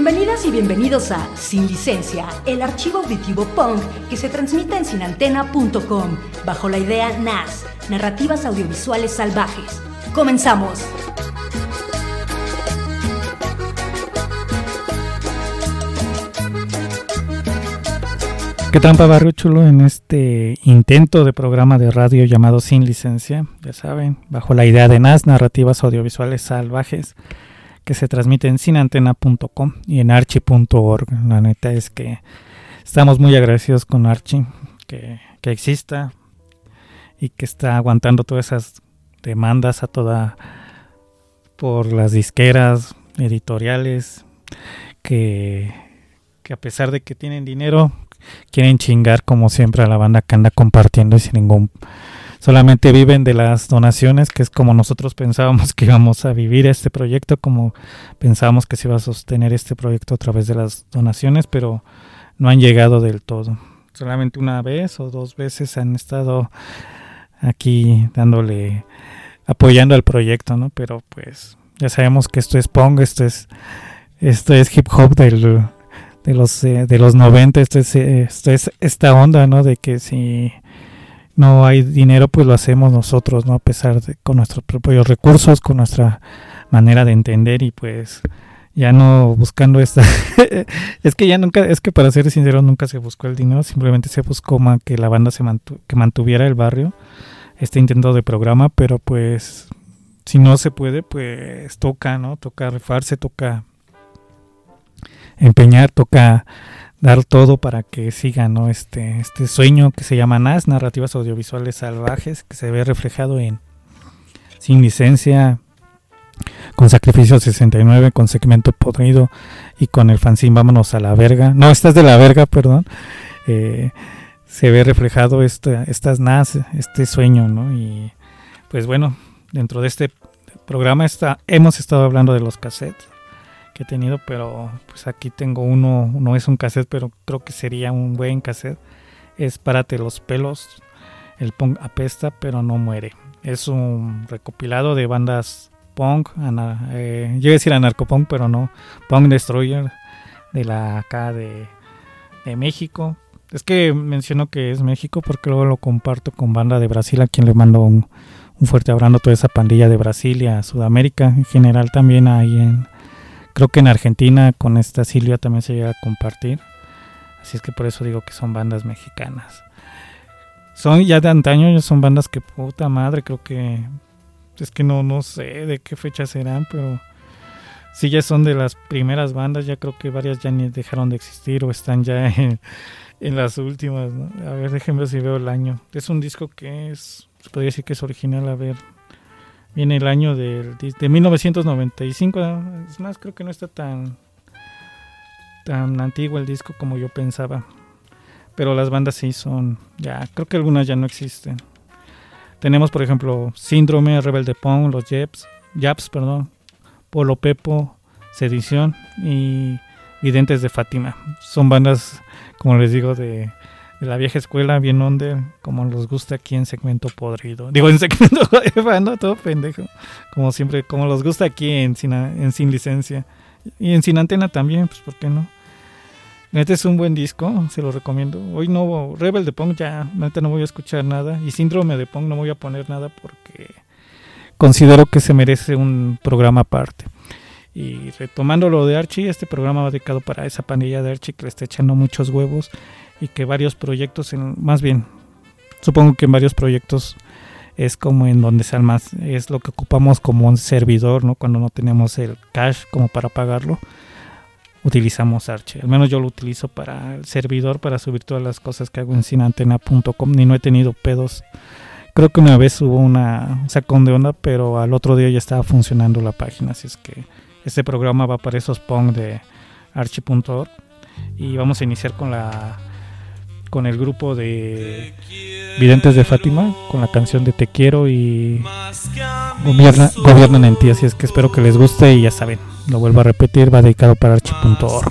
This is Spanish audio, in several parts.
Bienvenidas y bienvenidos a Sin Licencia, el archivo auditivo punk que se transmite en sinantena.com bajo la idea NAS, Narrativas Audiovisuales Salvajes. ¡Comenzamos! ¿Qué trampa, barrio chulo? En este intento de programa de radio llamado Sin Licencia, ya saben, bajo la idea de NAS, Narrativas Audiovisuales Salvajes, que se transmite en sinantena.com y en archi.org. La neta es que estamos muy agradecidos con Archi, que exista y que está aguantando todas esas demandas por las disqueras, editoriales, que a pesar de que tienen dinero, quieren chingar como siempre a la banda que anda compartiendo y sin ningún... Solamente viven de las donaciones, que es como nosotros pensábamos que íbamos a vivir este proyecto, como pensábamos que se iba a sostener este proyecto a través de las donaciones, pero no han llegado del todo. Solamente una vez o dos veces han estado aquí apoyando al proyecto, ¿no? Pero pues ya sabemos que esto es punk, esto es hip hop de los 90, esto es esta onda, ¿no? De que si no hay dinero, pues lo hacemos nosotros, ¿no? A pesar de con nuestros propios recursos, con nuestra manera de entender y pues ya no buscando esta es que para ser sincero nunca se buscó el dinero, simplemente se buscó que la banda que mantuviera el barrio, este intento de programa, pero pues si no se puede, pues toca, ¿no? Toca rifarse, toca empeñar, toca dar todo para que siga, ¿no? Este sueño que se llama NAS, Narrativas Audiovisuales Salvajes, que se ve reflejado en Sin Licencia, con Sacrificio 69, con Segmento Podrido y con el fanzine Vámonos a la Verga. No, esta es de la verga, perdón. Se ve reflejado estas NAS, este sueño, ¿no? Y pues bueno, dentro de este programa hemos estado hablando de los cassettes que he tenido, pero pues aquí tengo uno, no es un cassette, pero creo que sería un buen cassette. Es Párate los pelos, el punk apesta pero no muere. Es un recopilado de bandas punk, yo iba a decir anarcopunk, pero no, Punk Destroyer, de acá de México. Es que menciono que es México porque luego lo comparto con banda de Brasil, a quien le mando un fuerte abrazo a toda esa pandilla de Brasil y a Sudamérica en general, también ahí creo que en Argentina con esta Silvia también se llega a compartir. Así es que por eso digo que son bandas mexicanas. Son ya de antaño, son bandas que puta madre, creo que... Es que no sé de qué fecha serán, pero... Sí, ya son de las primeras bandas, ya creo que varias ya ni dejaron de existir o están ya en las últimas, ¿no? A ver, déjenme ver si veo el año. Es un disco que se podría decir que es original, a ver... Viene el año de 1995, ¿no? Es más, creo que no está tan antiguo el disco como yo pensaba. Pero las bandas sí son, ya, creo que algunas ya no existen. Tenemos, por ejemplo, Síndrome, Rebelde Punk, los Japs, Polo Pepo, Sedición y Videntes de Fátima. Son bandas, como les digo, de la vieja escuela, bien under, como nos gusta aquí en Segmento Podrido. Digo, en Segmento no, todo pendejo. Como siempre, como nos gusta aquí en Sin Licencia. Y en Sin Antena también, pues ¿por qué no? Este es un buen disco, se lo recomiendo. Hoy no, Rebel de Punk ya, neta no voy a escuchar nada. Y Síndrome de Punk no voy a poner nada porque considero que se merece un programa aparte. Y retomando lo de Archie, este programa va dedicado para esa pandilla de Archie que le está echando muchos huevos y que varios proyectos, más bien, supongo que en varios proyectos es como en donde sea más, es lo que ocupamos como un servidor, ¿no? Cuando no tenemos el cash como para pagarlo, utilizamos Archie. Al menos yo lo utilizo para el servidor, para subir todas las cosas que hago en sinantena.com, ni no he tenido pedos. Creo que una vez hubo un sacón de onda, pero al otro día ya estaba funcionando la página, así es que este programa va para esos punk de archi.org y vamos a iniciar con el grupo de Videntes de Fátima, con la canción de Te Quiero y Gobiernan en Ti, así es que espero que les guste y ya saben, lo vuelvo a repetir, va dedicado para archi.org.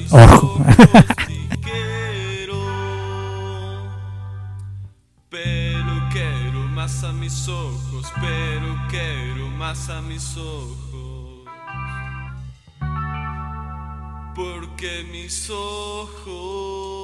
Pero quiero más a mis ojos, pero quiero más a mis ojos. porque mis ojos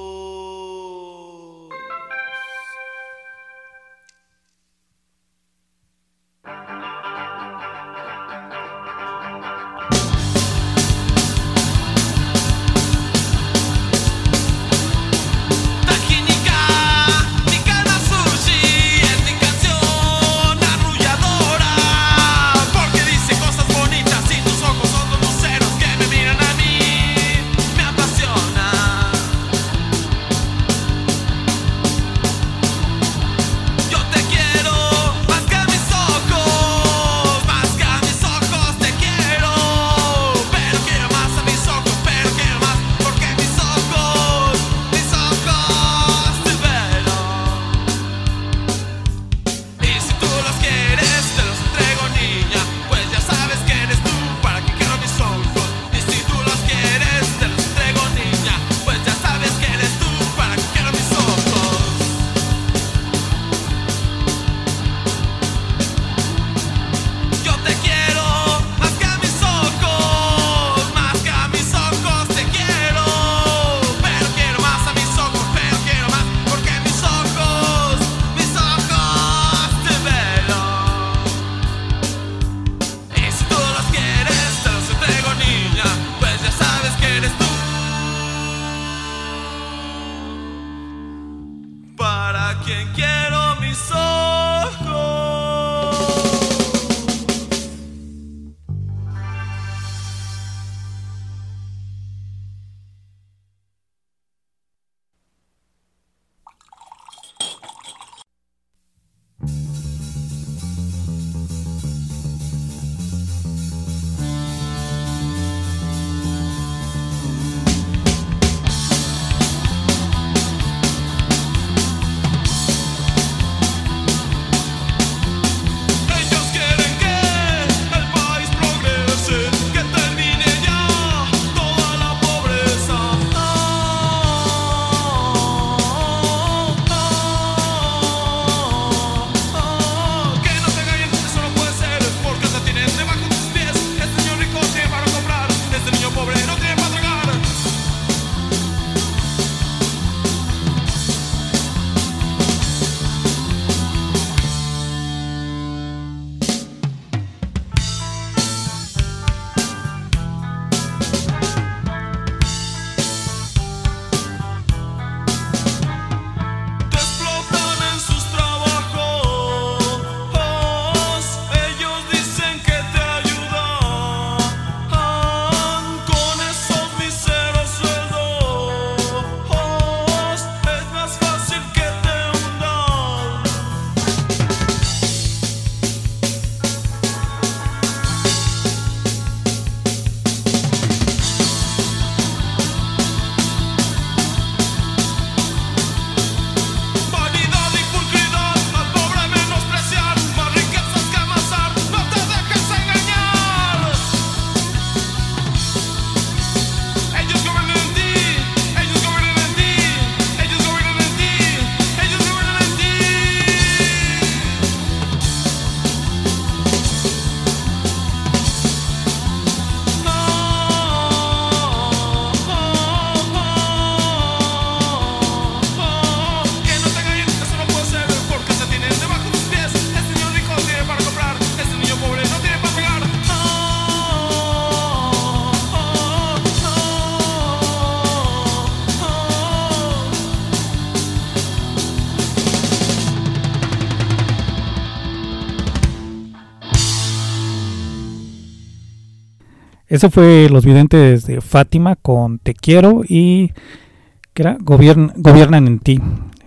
Eso fue Los Videntes de Fátima con Te Quiero y que era Gobiernan en ti,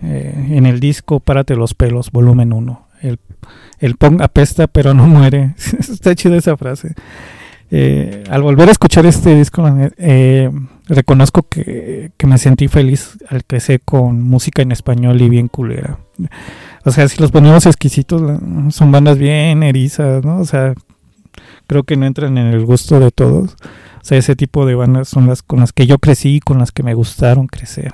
en el disco Párate los pelos, volumen 1. El punk apesta pero no muere. Está chida esa frase. Al volver a escuchar este disco, reconozco que me sentí feliz al crecer con música en español y bien culera. O sea, si los ponemos exquisitos, son bandas bien erizas, ¿no? O sea, creo que no entran en el gusto de todos. O sea, ese tipo de bandas son las con las que yo crecí, con las que me gustaron crecer.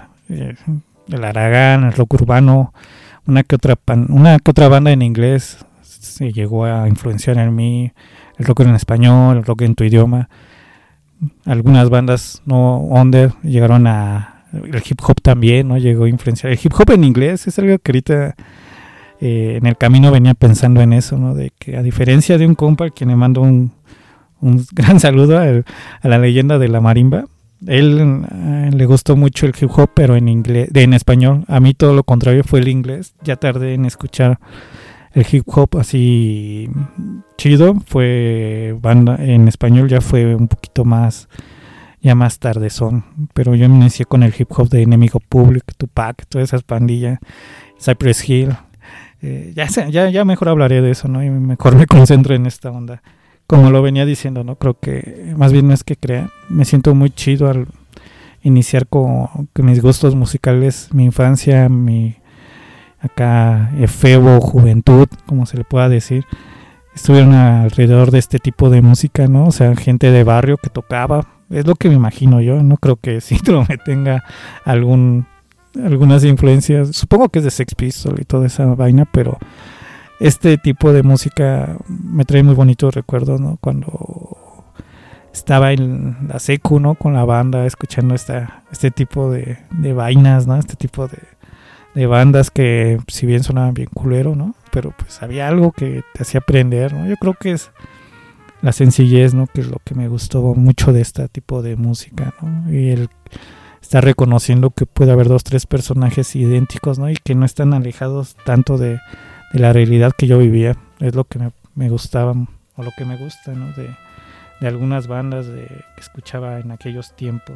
El Aragán, el rock urbano, una que otra banda en inglés se llegó a influenciar en mí. El rock en español, el rock en tu idioma. algunas bandas no under llegaron a el hip hop también, ¿no? Llegó a influenciar el hip hop en inglés. Es algo que ahorita en el camino venía pensando en eso, ¿no? De que a diferencia de un compa al que le mando un gran saludo a la leyenda de la marimba, él le gustó mucho el hip hop, pero en inglés, en español. A mí todo lo contrario fue el inglés. Ya tardé en escuchar el hip hop así chido. Fue banda en español, ya fue un poquito más, ya más tardezón. Pero yo me inicié con el hip hop de Enemigo Public, Tupac, todas esas pandillas, Cypress Hill. Ya mejor hablaré de eso, ¿no? Y mejor me concentro en esta onda. Como lo venía diciendo, ¿no? Creo que más bien no es que crea. Me siento muy chido al iniciar con mis gustos musicales, mi infancia, mi efebo, juventud, como se le pueda decir, estuvieron alrededor de este tipo de música, ¿no? O sea, gente de barrio que tocaba. Es lo que me imagino yo. No creo que Síndrome tenga algunas influencias. Supongo que es de Sex Pistols y toda esa vaina, pero este tipo de música me trae muy bonitos recuerdos, ¿no? Cuando estaba en la secu, ¿no? Con la banda, escuchando este tipo de vainas, ¿no? Este tipo de bandas que si bien sonaban bien culero, ¿no? Pero pues había algo que te hacía aprender, ¿no? Yo creo que es la sencillez, ¿no? Que es lo que me gustó mucho de este tipo de música, ¿no? Y el estar reconociendo que puede haber 2-3 personajes idénticos, ¿no? Y que no están alejados tanto de la realidad que yo vivía. Es lo que me gustaba, o lo que me gusta, ¿no? De algunas bandas que escuchaba en aquellos tiempos.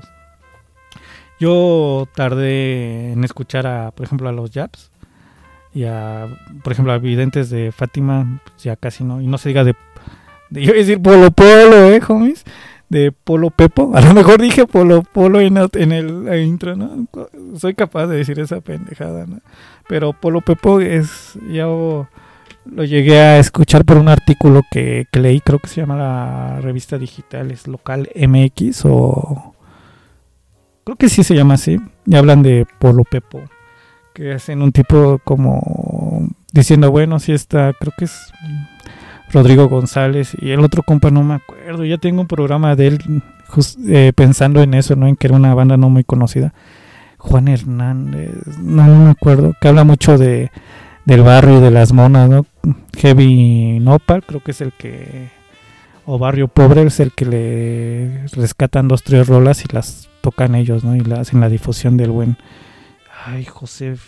Yo tardé en escuchar por ejemplo, a los Japs y por ejemplo, a Videntes de Fátima, pues ya casi no. Y no se diga yo iba a decir Polo, homies, de Polo Pepo. A lo mejor dije Polo en el intro, ¿no? Soy capaz de decir esa pendejada, ¿no? Pero Polo Pepo yo lo llegué a escuchar por un artículo que leí, creo que se llama la revista digital, es Local MX, o creo que sí se llama así, y hablan de Polo Pepo, que hacen un tipo como diciendo, bueno, sí está, creo que es Rodrigo González, y el otro compa no me acuerdo, ya tengo un programa de él pensando en eso, ¿no? En que era una banda no muy conocida, Juan Hernández, no me acuerdo, que habla mucho del barrio y de las monas, ¿no? Heavy Nopal, creo que es el que, o Barrio Pobre, es el que le rescatan 2-3 rolas y las tocan ellos, ¿no? Y le hacen la difusión del buen, José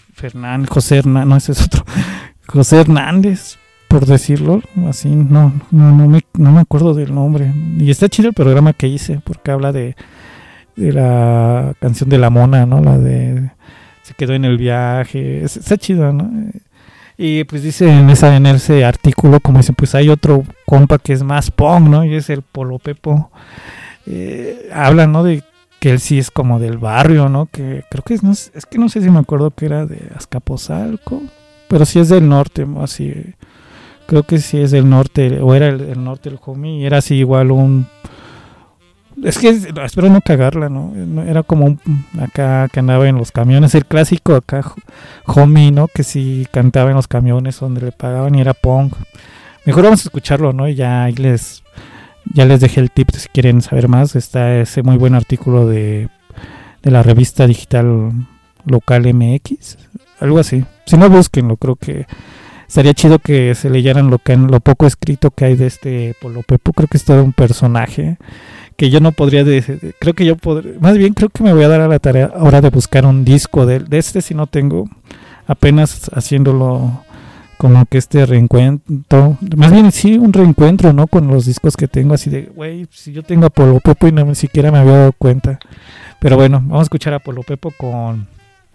Hernández, por decirlo así, no me acuerdo del nombre. Y está chido el programa que hice, porque habla de la canción de la mona, ¿no? La de se quedó en el viaje, está chido, ¿no? Y pues dice en ese artículo, como dicen, pues hay otro compa que es más punk, ¿no? Y es el Polo Pepo. Habla, ¿no? De que él sí es como del barrio, ¿no? Que creo que es que no sé si me acuerdo que era de Azcapotzalco, pero sí es del norte, ¿no? Así, creo que sí es del norte, o era el norte el homie, y era así igual es que espero no cagarla, ¿no? Era como acá que andaba en los camiones, el clásico acá homie, ¿no? Que sí cantaba en los camiones donde le pagaban y era punk. Mejor vamos a escucharlo, ¿no? Y ya les dejé el tip si quieren saber más. Está ese muy buen artículo de la revista digital Local MX, algo así. Si no, búsquenlo, creo que estaría chido que se leyeran lo poco escrito que hay de este Polo Pepo. Creo que es todo un personaje que yo no podría creo que me voy a dar a la tarea ahora de buscar un disco de este, si no tengo, apenas haciéndolo como que este reencuentro, más bien sí, un reencuentro, ¿no? Con los discos que tengo, así de, güey, si yo tengo a Polo Pepo y ni siquiera me había dado cuenta. Pero bueno, vamos a escuchar a Polo Pepo con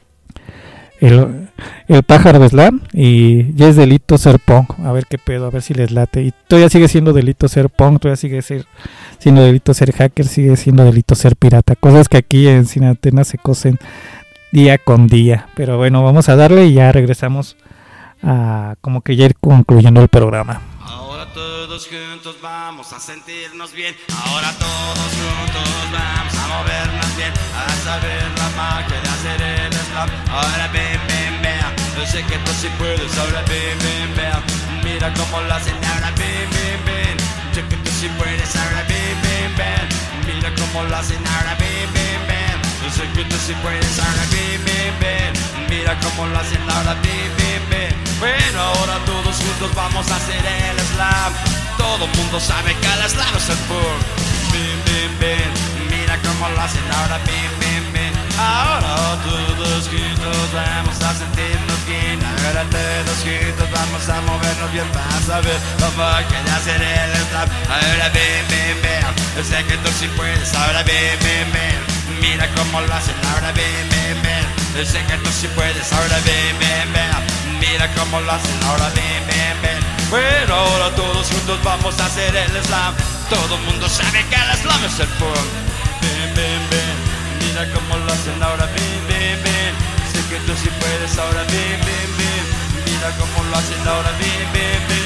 el pájaro de Slam, y ya es delito ser punk, a ver qué pedo, a ver si les late. Y todavía sigue siendo delito ser punk, todavía sigue siendo delito ser hacker, sigue siendo delito ser pirata, cosas que aquí en Sin Antena se cosen día con día. Pero bueno, vamos a darle y ya regresamos a como que ya ir concluyendo el programa. Ahora todos juntos vamos a sentirnos bien. Ahora todos juntos vamos a movernos bien, a saber la magia de hacer el slam. Ahora ven, vea, yo sé que tú sí puedes. Ahora ven, vea, mira cómo lo hacen. Ahora ven, yo sé que tú sí puedes. Ahora ven, mira cómo lo hacen ahora, ven, ven, ven. Yo sé que tú sí puedes ahora, ven, ven, ven. Mira cómo lo hacen ahora, ven, ven, ven. Bueno, ahora todos juntos vamos a hacer el slam. Todo mundo sabe que el slam es el punk. Ven, ven, ven. Mira cómo lo hacen ahora, ven, ven, ven. Ahora todos juntos vamos a sentirnos bien. Ahora todos juntos vamos a movernos bien. Vas a ver cómo quiere hacer el slam. Ahora ven, ven, ven. Yo sé que tú sí puedes. Ahora ven, ven, ven. Mira cómo lo hacen. Ahora ven, ven, ven. Yo sé que tú sí puedes. Ahora ven, ven, ven. Mira cómo lo hacen. Ahora ven, ven, ven. Bueno, ahora todos juntos vamos a hacer el slam. Todo el mundo sabe que el slam es el punk. Ven, ven, ven. Mira cómo lo hacen ahora, ven, ven, ven. Sé que tú sí puedes ahora, ven, ven, ven. Mira cómo lo hacen ahora, ven, ven, ven.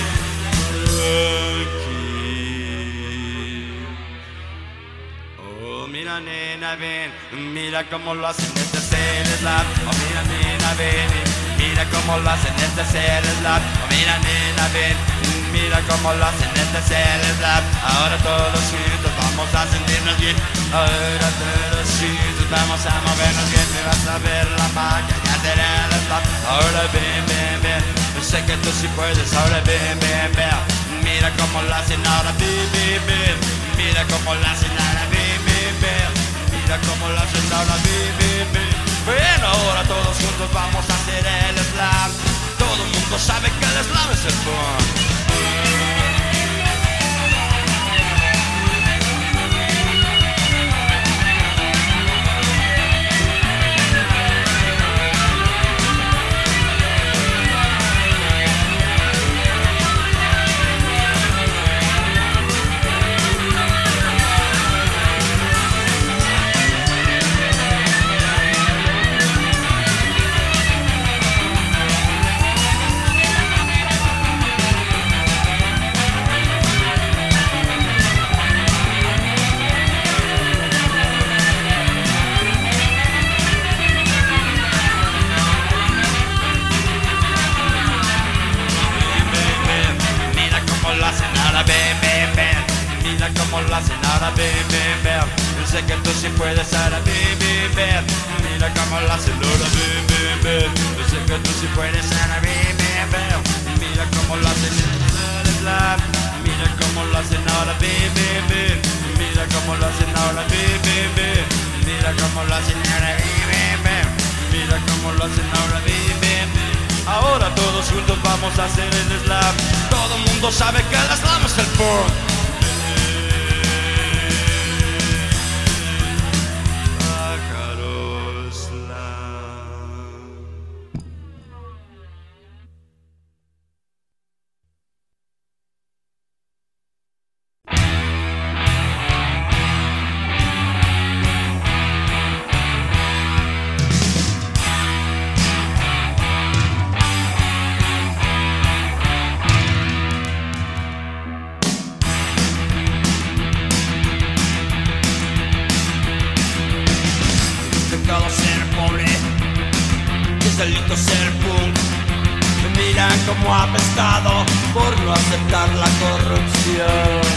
Oh, mira nena, ven. Mira cómo lo hacen, este es el slam. Oh, mira nena, ven. Mira cómo lo hacen, este es el slam. Oh, mira nena, ven. Mira cómo lo hacen, este es el slam. Ahora todos juntos vamos a sentirnos bien. Ahora todos juntos vamos a movernos bien. Me vas a ver la magia y hacer el slam. Ahora ven, ven, ven. Yo sé que tú sí puedes. Ahora ven, ven, ven. Mira cómo lo hacen ahora, ven, ven, ven. Mira cómo lo hacen ahora, ven, ven, ven. Mira cómo lo hacen ahora, ven, ven, ven. Bueno, ahora todos juntos vamos a hacer el slam. Todo el mundo sabe que el slam es el punk. Cómo lo hacen ahora, ven, ven, ven. Yo sé que tú sí puedes ahora, ven, ven, ven. Mira cómo lo hacen ahora, ven, ven, ven. Yo sé que tú sí puedes ahora, ven, ven, ven. Mira cómo lo hacen ahora, mira cómo lo hacen ahora, ven, ven, ven. Mira cómo lo hacen ahora, ven, ven, ven. Mira cómo lo hacen ahora, ven, ven, ven. Mira cómo lo hacen ahora, ven, ven, ven. Ahora todos juntos vamos a hacer el slam. Todo el mundo sabe que el slam es el punk. Delito ser punk. Me miran como apestado por no aceptar la corrupción.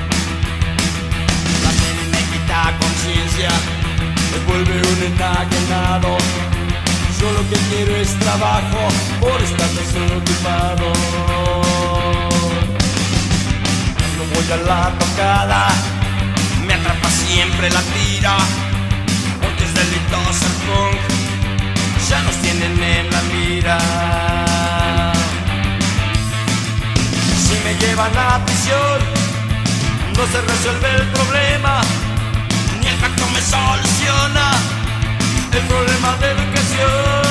La tele me quita conciencia, me vuelve un enajenado. Solo que quiero es trabajo por estar desocupado. No voy a la tocada, me atrapa siempre la tira, porque es delito ser punk. Ya nos tienen en la mira. Si me llevan a prisión, no se resuelve el problema, ni el pacto me soluciona el problema de educación.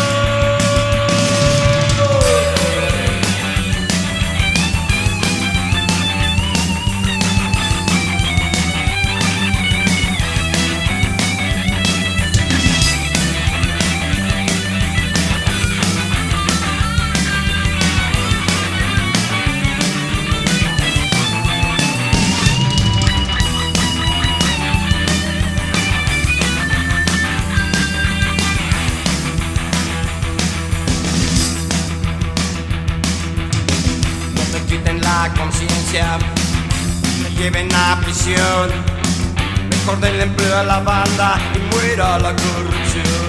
Conciencia, me lleven a prisión, me mejor del empleo a la banda y muera la corrupción.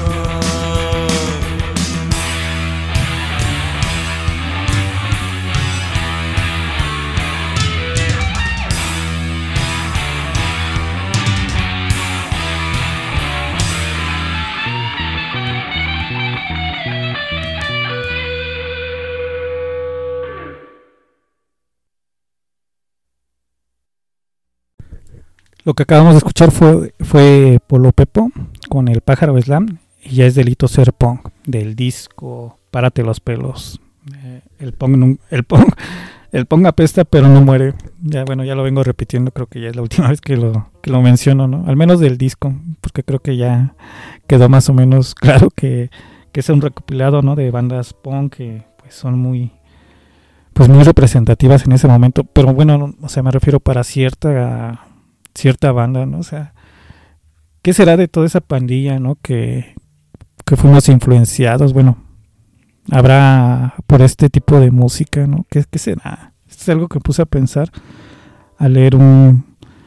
Lo que acabamos de escuchar fue Polo Pepo con El Pájaro Slam, y ya es delito ser punk, del disco Párate los pelos. El punk apesta pero no muere. Ya bueno, ya lo vengo repitiendo, creo que ya es la última vez que lo menciono, ¿no? Al menos del disco, porque creo que ya quedó más o menos claro que es un recopilado, ¿no? De bandas punk que pues son muy representativas en ese momento, pero bueno, o sea, me refiero para cierta banda, ¿no? O sea, ¿qué será de toda esa pandilla, ¿no? Que fuimos influenciados, bueno, habrá por este tipo de música, ¿no? ¿Qué será? Es algo que puse a pensar al leer un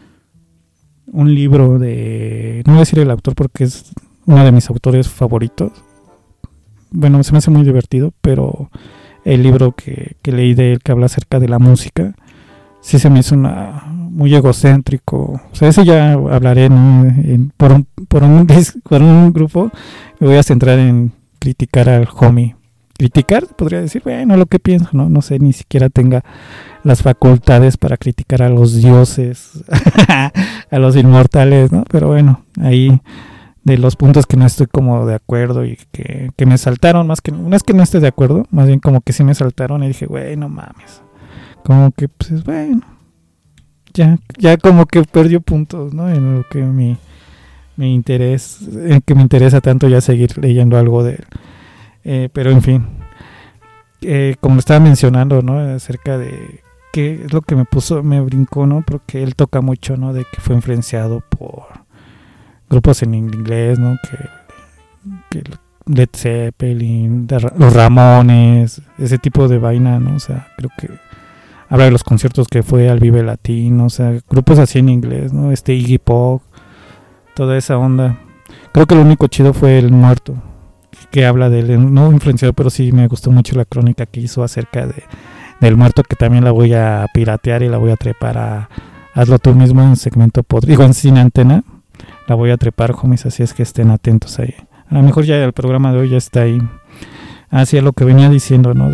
libro de, no voy a decir el autor porque es uno de mis autores favoritos. Bueno, se me hace muy divertido, pero el libro que leí de él, que habla acerca de la música, sí se me hizo muy egocéntrico. O sea, eso ya hablaré, ¿no? por un grupo. Me voy a centrar en criticar al homie. Criticar, podría decir, bueno, lo que pienso, no sé, ni siquiera tenga las facultades para criticar a los dioses, a los inmortales, ¿no? Pero bueno, ahí de los puntos que no estoy como de acuerdo y que me saltaron, más que no es que no esté de acuerdo, más bien como que sí me saltaron y dije, güey, no mames. Como que, pues, bueno, ya como que perdió puntos, ¿no? En lo que mi interés, en que me interesa tanto ya seguir leyendo algo de él. Pero en fin, como estaba mencionando, ¿no? Acerca de qué es lo que me brincó, ¿no? Porque él toca mucho, ¿no? De que fue influenciado por grupos en inglés, ¿no? Que Led Zeppelin, los Ramones, ese tipo de vaina, ¿no? O sea, creo que habla de los conciertos que fue al Vive Latino, o sea, grupos así en inglés, ¿no? Iggy Pop, toda esa onda. Creo que lo único chido fue El Muerto, que habla de él, no influenciado, pero sí me gustó mucho la crónica que hizo acerca del Muerto, que también la voy a piratear y la voy a trepar a Hazlo Tú Mismo en segmento podrido, en Sin Antena. La voy a trepar, homies, así es que estén atentos ahí. A lo mejor ya el programa de hoy ya está ahí. Hacia lo que venía diciendo, ¿no?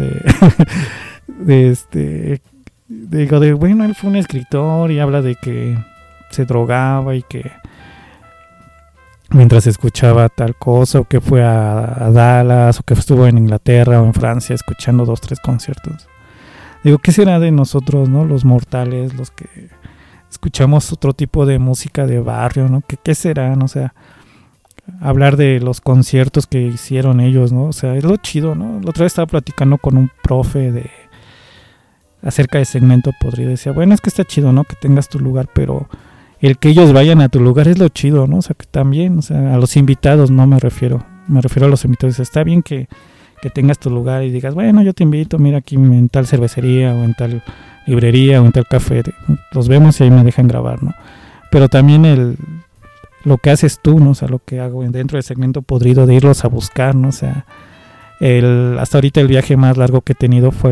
Bueno, él fue un escritor y habla de que se drogaba y que mientras escuchaba tal cosa, o que fue a Dallas, o que estuvo en Inglaterra o en Francia escuchando 2-3 conciertos. Digo, ¿qué será de nosotros, no? Los mortales, los que escuchamos otro tipo de música de barrio, ¿no? ¿Qué será? ¿No? O sea, hablar de los conciertos que hicieron ellos, ¿no? O sea, es lo chido, ¿no? La otra vez estaba platicando con un profe acerca de segmento podrido. Decía, bueno, es que está chido, ¿no? Que tengas tu lugar, pero el que ellos vayan a tu lugar es lo chido, ¿no? O sea, que también, o sea, a los invitados no me refiero a los invitados. Está bien que tengas tu lugar y digas, bueno, yo te invito, mira aquí en tal cervecería o en tal librería o en tal café, los vemos y ahí me dejan grabar, ¿no? Pero también lo que haces tú, ¿no? O sea, lo que hago dentro del segmento podrido, de irlos a buscar, ¿no? O sea, hasta ahorita el viaje más largo que he tenido fue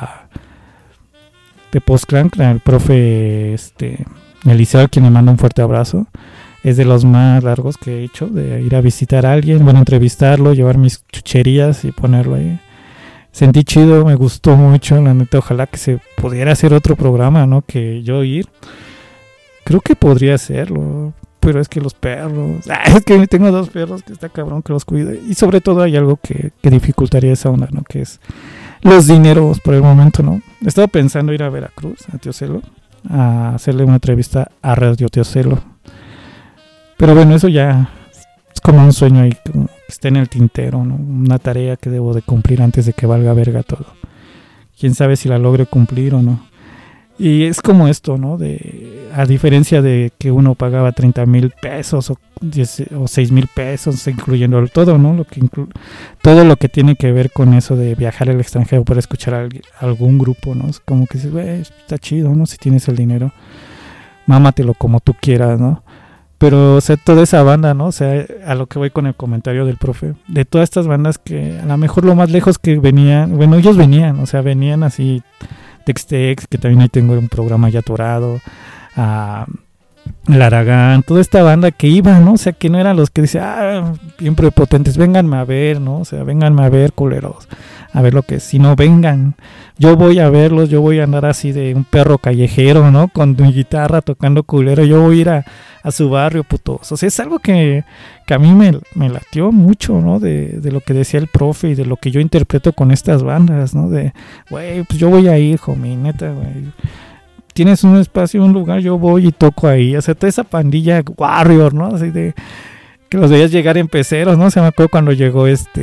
de Postcrank, el profe Eliseo, a quien le mando un fuerte abrazo. Es de los más largos que he hecho, de ir a visitar a alguien, bueno, entrevistarlo, llevar mis chucherías y ponerlo ahí. Sentí chido, me gustó mucho, la neta, ojalá que se pudiera hacer otro programa, ¿no? Que yo ir. Creo que podría hacerlo, pero es que los perros, es que tengo 2 perros que está cabrón que los cuide. Y sobre todo hay algo que dificultaría esa onda, ¿no? Que es los dineros por el momento, ¿no? He estado pensando ir a Veracruz, a Teocelo, a hacerle una entrevista a Radio Teocelo. Pero bueno, eso ya es como un sueño ahí, como que está en el tintero, ¿no? Una tarea que debo de cumplir antes de que valga verga todo. Quién sabe si la logre cumplir o no. Y es como esto, ¿no? A diferencia de que uno pagaba 30,000 pesos o 6,000 pesos, incluyendo todo, ¿no? Todo lo que tiene que ver con eso de viajar al extranjero para escuchar a algún grupo, ¿no? Es como que dices, güey, está chido, ¿no? Si tienes el dinero, mámatelo como tú quieras, ¿no? Pero, o sea, toda esa banda, ¿no? O sea, a lo que voy con el comentario del profe, de todas estas bandas que a lo mejor lo más lejos que venían, bueno, ellos venían, o sea, venían así, Tex-Tex, que también ahí tengo un programa ya atorado, a el Aragán, toda esta banda que iba, ¿no? O sea, que no eran los que decían, bien prepotentes, vénganme a ver, ¿no? O sea, vénganme a ver, culeros, a ver lo que es, si no, vengan, yo voy a verlos, yo voy a andar así de un perro callejero, ¿no? Con mi guitarra tocando culero, yo voy a ir a su barrio, putos. O sea, es algo que a mí me latió mucho, ¿no? De lo que decía el profe y de lo que yo interpreto con estas bandas, ¿no? De, güey, pues yo voy a ir, homie, neta, güey. Tienes un espacio, un lugar, yo voy y toco ahí. O sea, toda esa pandilla Warrior, ¿no? Así de que los veías llegar en peceros, ¿no? O sea, me acuerdo cuando llegó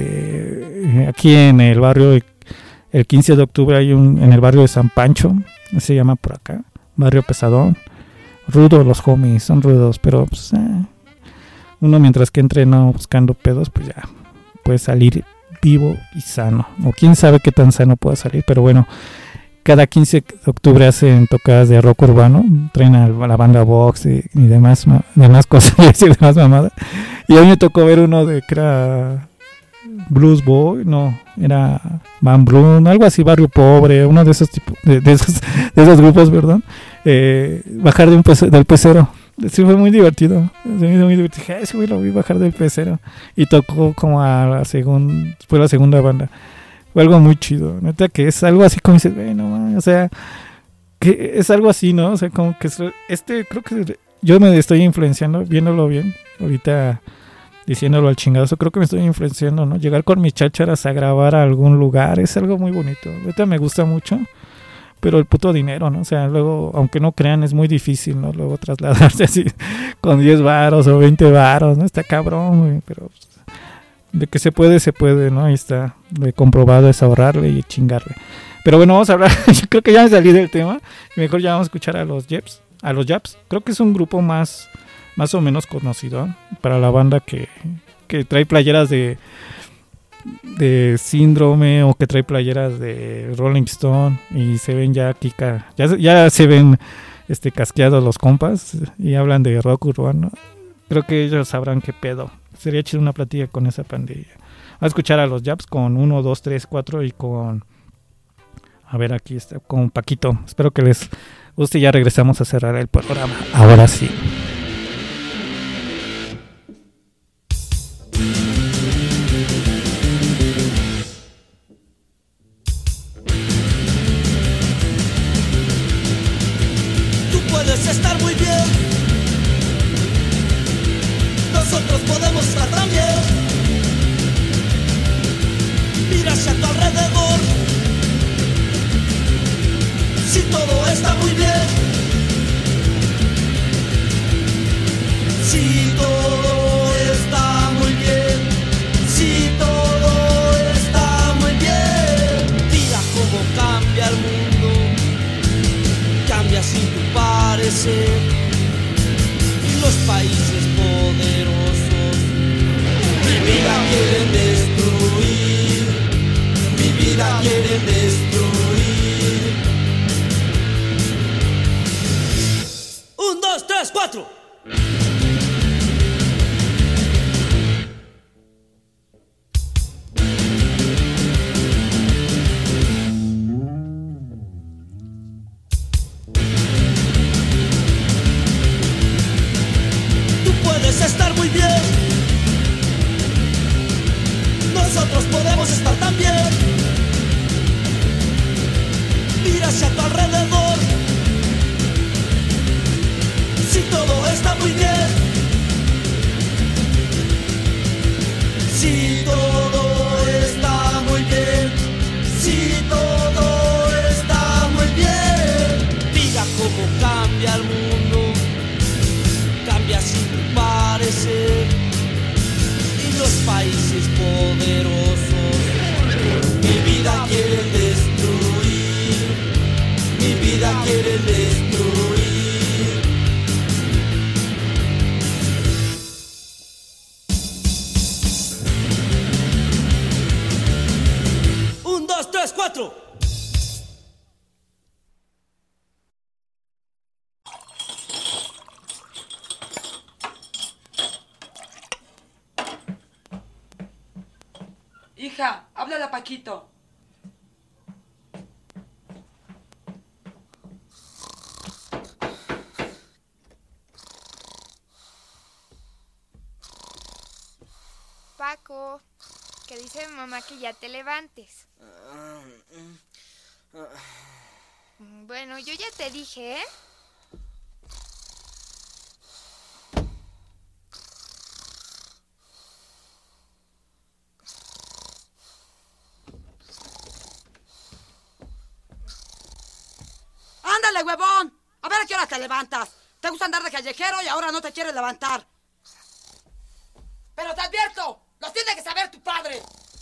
aquí en el barrio, el 15 de octubre hay en el barrio de San Pancho, se llama por acá, barrio pesadón. Rudos los homies, son rudos, pero pues, uno mientras que entrena buscando pedos, pues ya puede salir vivo y sano. O quién sabe qué tan sano pueda salir, pero bueno. Cada 15 de octubre hacen tocadas de rock urbano, traen a la banda Vox y demás cosas, y demás mamadas. Y a mí me tocó ver uno de que era Blues Boy, no, era Van Brun, algo así, Barrio Pobre, uno de esos tipos, de esos grupos, perdón, bajar del pecero. Sí, fue muy divertido. Se me hizo muy divertido. Dije, ese güey lo vi bajar del pecero. Y tocó como fue la segunda banda. Fue algo muy chido, neta, que es algo así como dices, güey, no mames, o sea, que es algo así, ¿no? O sea, como que creo que yo me estoy influenciando, viéndolo bien, ahorita diciéndolo al chingazo, creo que me estoy influenciando, ¿no? Llegar con mis chácharas a grabar a algún lugar es algo muy bonito, ahorita me gusta mucho, pero el puto dinero, ¿no? O sea, luego, aunque no crean, es muy difícil, ¿no? Luego trasladarse así con 10 varos o 20 varos, ¿no? Está cabrón, güey, pero de que se puede, ¿no? Ahí está, de comprobado es ahorrarle y chingarle. Pero bueno, vamos a hablar, yo creo que ya me salí del tema, mejor ya vamos a escuchar a los Japs, creo que es un grupo más o menos conocido para la banda que trae playeras de Síndrome o que trae playeras de Rolling Stone y se ven ya se ven casqueados los compas y hablan de rock urbano. Creo que ellos sabrán qué pedo. Sería chido una plática con esa pandilla. Vamos a escuchar a los Japs con 1, 2, 3, 4 y con... A ver, aquí está, con Paquito. Espero que les guste y ya regresamos a cerrar el programa. Ahora sí. Tú puedes estar muy bien. Nosotros podemos estar también. Mira hacia tu alrededor. Si todo está muy bien. Si todo está muy bien. Si todo está muy bien. Mira cómo cambia el mundo. Cambia sin tu parecer. Y los países poderosos mi vida quieren destruir. Mi vida quieren destruir. 1, 2, 3, 4. Tú puedes estar muy bien. Nosotros podemos estar también. Mira hacia tu alrededor. Si todo está muy bien. Si todo está muy bien. Si todo está muy bien. Mira cómo cambia el mundo. Cambia sin tu parecer. Y los países poderosos mi vida quieren destruir. Mi vida quieren destruir. 1, 2, 3, 4. mija, háblale a Paquito. Paco, que dice mi mamá que ya te levantes. Bueno, yo ya te dije, ¿eh? ¡Ándale, huevón! A ver a qué hora te levantas. Te gusta andar de callejero y ahora no te quieres levantar. Pero te advierto, los tiene que saber tu padre.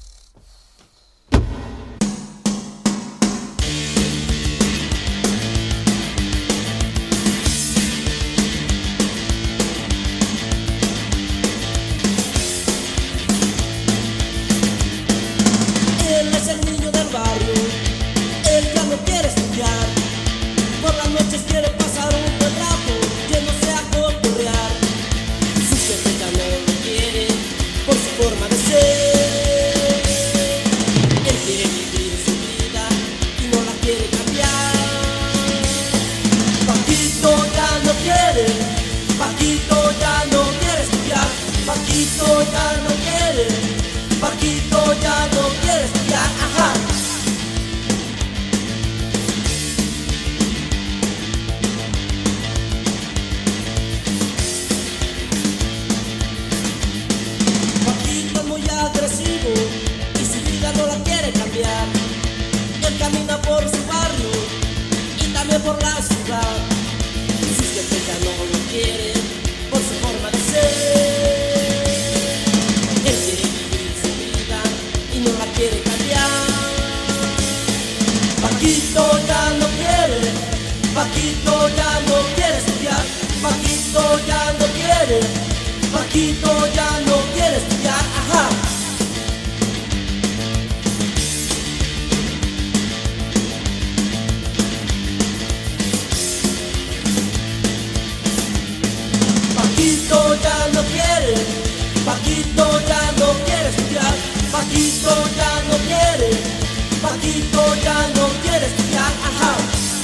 Él es el niño del barrio, él ya no quiere estudiar. Por las noches quiere pasar un buen rato, que no sea cotorrear. Su jefe ya no lo quiere, por su forma de ser. Él quiere vivir su vida y no la quiere cambiar. Paquito ya no quiere, Paquito ya no quiere estudiar. Paquito ya no quiere, Paquito ya no quiere estudiar, ajá. Paquito es muy agresivo y su vida no la quiere cambiar. Él camina por su barrio y también por la ciudad. Sus jefes ya no lo quieren por su forma de ser. Él quiere vivir su vida y no la quiere cambiar. Paquito ya no quiere, Paquito ya no quiere estudiar. Paquito ya no quiere, Paquito ya no quiere estudiar, ajá. Paquito ya no quiere, Paquito ya no quiere estudiar. Paquito ya no quiere, Paquito ya no quiere estudiar, ajá.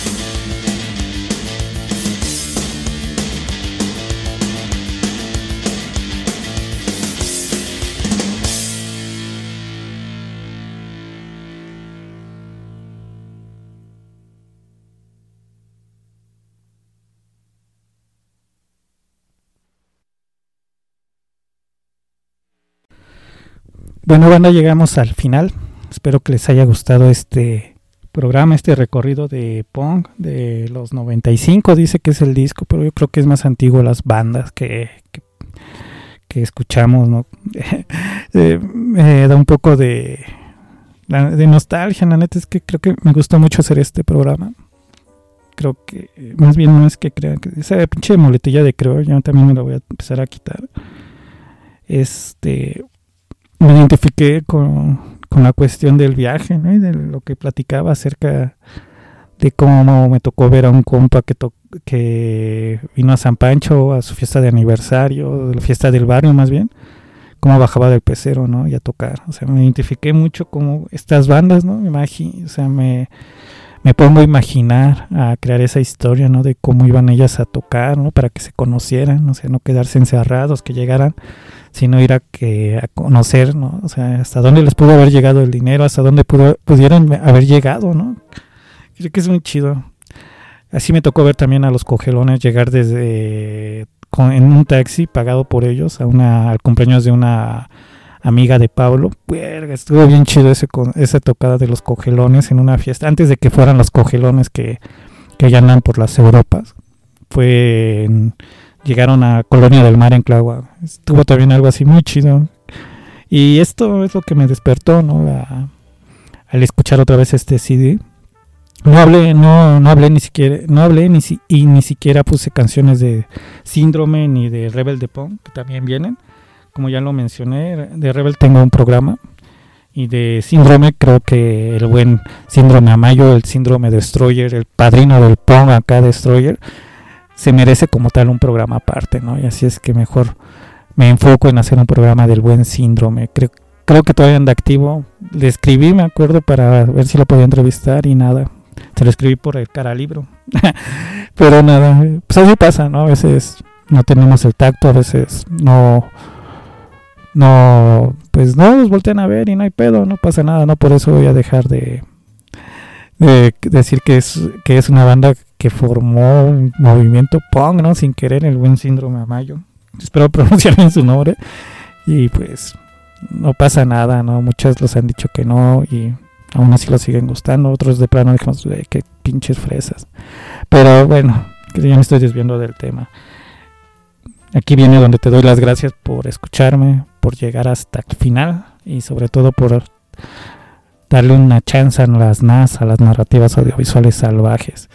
Bueno, banda, llegamos al final. Espero que les haya gustado este programa, este recorrido de punk de los 95. Dice que es el disco, pero yo creo que es más antiguo las bandas que escuchamos, ¿no? Me da un poco de nostalgia, la neta es que creo que me gustó mucho hacer este programa. Creo que, más bien no es que crean que esa pinche muletilla de creo, yo también me la voy a empezar a quitar. Me identifiqué con la cuestión del viaje, ¿no? Y de lo que platicaba acerca de cómo me tocó ver a un compa que vino a San Pancho a su fiesta de aniversario, la fiesta del barrio más bien, cómo bajaba del pecero, ¿no? Y a tocar. O sea, me identifiqué mucho como estas bandas, ¿no? Me pongo a imaginar, a crear esa historia, ¿no? De cómo iban ellas a tocar, ¿no? Para que se conocieran, o sea, no quedarse encerrados, que llegaran, sino ir a conocer, ¿no? O sea, hasta dónde les pudo haber llegado el dinero, hasta dónde pudieron haber llegado, ¿no? Creo que es muy chido. Así me tocó ver también a los Cogelones llegar en un taxi pagado por ellos al cumpleaños de una amiga de Pablo. Puerga, estuvo bien chido esa tocada de los Cogelones en una fiesta, antes de que fueran los Cogelones que ya andan por las Europas. Llegaron a Colonia del Mar en Clagua. Estuvo también algo así muy chido. Y esto es lo que me despertó, ¿no? Al escuchar otra vez este CD. No hablé ni siquiera puse canciones de Síndrome ni de Rebel de Pong, que también vienen. Como ya lo mencioné, de Rebel tengo un programa. Y de Síndrome, creo que el buen Síndrome Amayo, el Síndrome Destroyer, el padrino del Pong acá, Destroyer, se merece como tal un programa aparte, ¿no? Y así es que mejor me enfoco en hacer un programa del buen Síndrome. Creo creo que todavía anda activo. Le escribí, me acuerdo, para ver si lo podía entrevistar y nada. Se lo escribí por el Caralibro. Pero nada, pues así pasa, ¿no? A veces no tenemos el tacto, a veces no, pues no nos voltean a ver y no hay pedo, no pasa nada, ¿no? Por eso voy a dejar de decir que es una banda que formó un movimiento punk, ¿no? Sin querer, el buen Síndrome Amayo. Espero pronunciar bien su nombre. Y pues no pasa nada, ¿no? Muchos los han dicho que no y aún así los siguen gustando. Otros de plano dijimos, qué pinches fresas. Pero bueno, que ya me estoy desviando del tema. Aquí viene donde te doy las gracias por escucharme, por llegar hasta el final y sobre todo por darle una chance a las NAS, a las narrativas audiovisuales salvajes.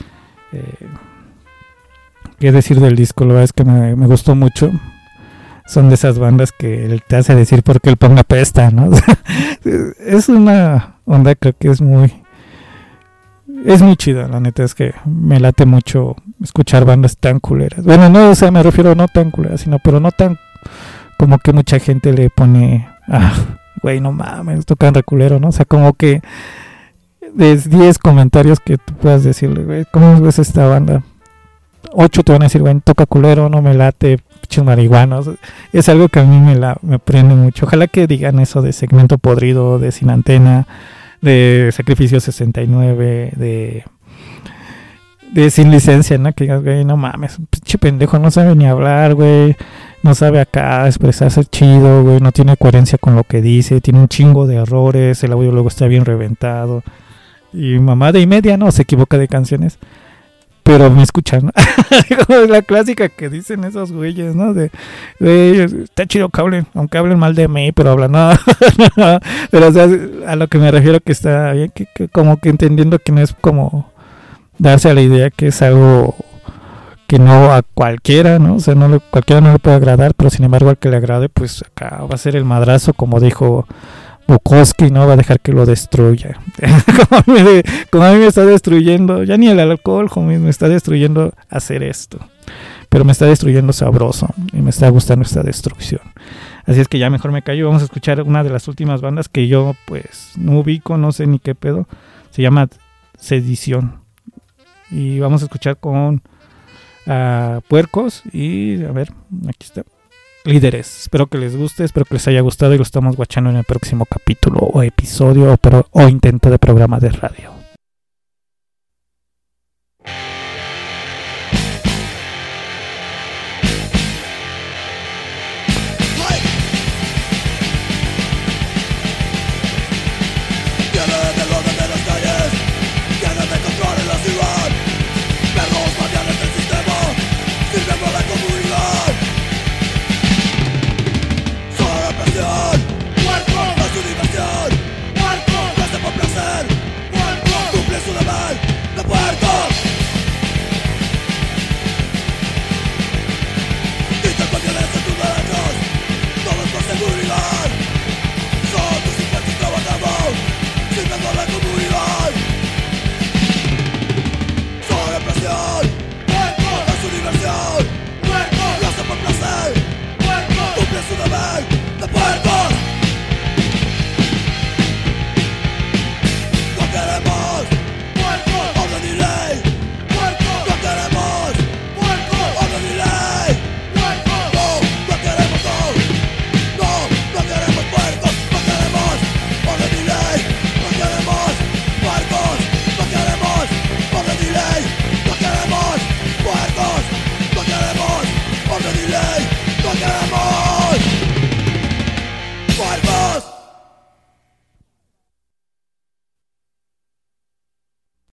¿Qué decir del disco? La verdad es que me gustó mucho. Son de esas bandas que te hace decir por qué el punk apesta, ¿no? Es una onda, creo que es muy chida, la neta es que me late mucho escuchar bandas tan culeras. Bueno, no, o sea, me refiero no tan culeras, sino pero no tan como que mucha gente le pone, güey, no mames, tocan re culero, ¿no? O sea, como que de 10 comentarios que tú puedas decirle, güey, ¿cómo ves esta banda? 8 te van a decir, güey, toca culero, no me late, pinches marihuanos. Es algo que a mí me prende mucho. Ojalá que digan eso de Segmento Podrido, de Sin Antena, de Sacrificio 69, de Sin Licencia, ¿no? Que digas, güey, no mames, pinche pendejo, no sabe ni hablar, güey, no sabe acá expresarse chido, güey, no tiene coherencia con lo que dice, tiene un chingo de errores, el audio luego está bien reventado y mamada y media, ¿no? Se equivoca de canciones. Pero me escuchan, ¿no? La clásica que dicen esos güeyes, ¿no? De está chido que hablen, aunque hablen mal de mí, pero hablan, no. Pero o sea, a lo que me refiero que está bien, que como que entendiendo que no es como darse a la idea que es algo que no a cualquiera, ¿no? O sea, cualquiera no le puede agradar, pero sin embargo al que le agrade, pues acá va a ser el madrazo, como dijo Bukowski, no va a dejar que lo destruya. como a mí me está destruyendo, ya ni el alcohol, homie, me está destruyendo hacer esto, pero me está destruyendo sabroso y me está gustando esta destrucción. Así es que ya mejor me callo. Vamos a escuchar una de las últimas bandas que yo pues no ubico, no sé ni qué pedo. Se llama Sedición y vamos a escuchar con Puercos y a ver, aquí está, Líderes. Espero que les guste, espero que les haya gustado y lo estamos guachando en el próximo capítulo o episodio o intento de programa de radio.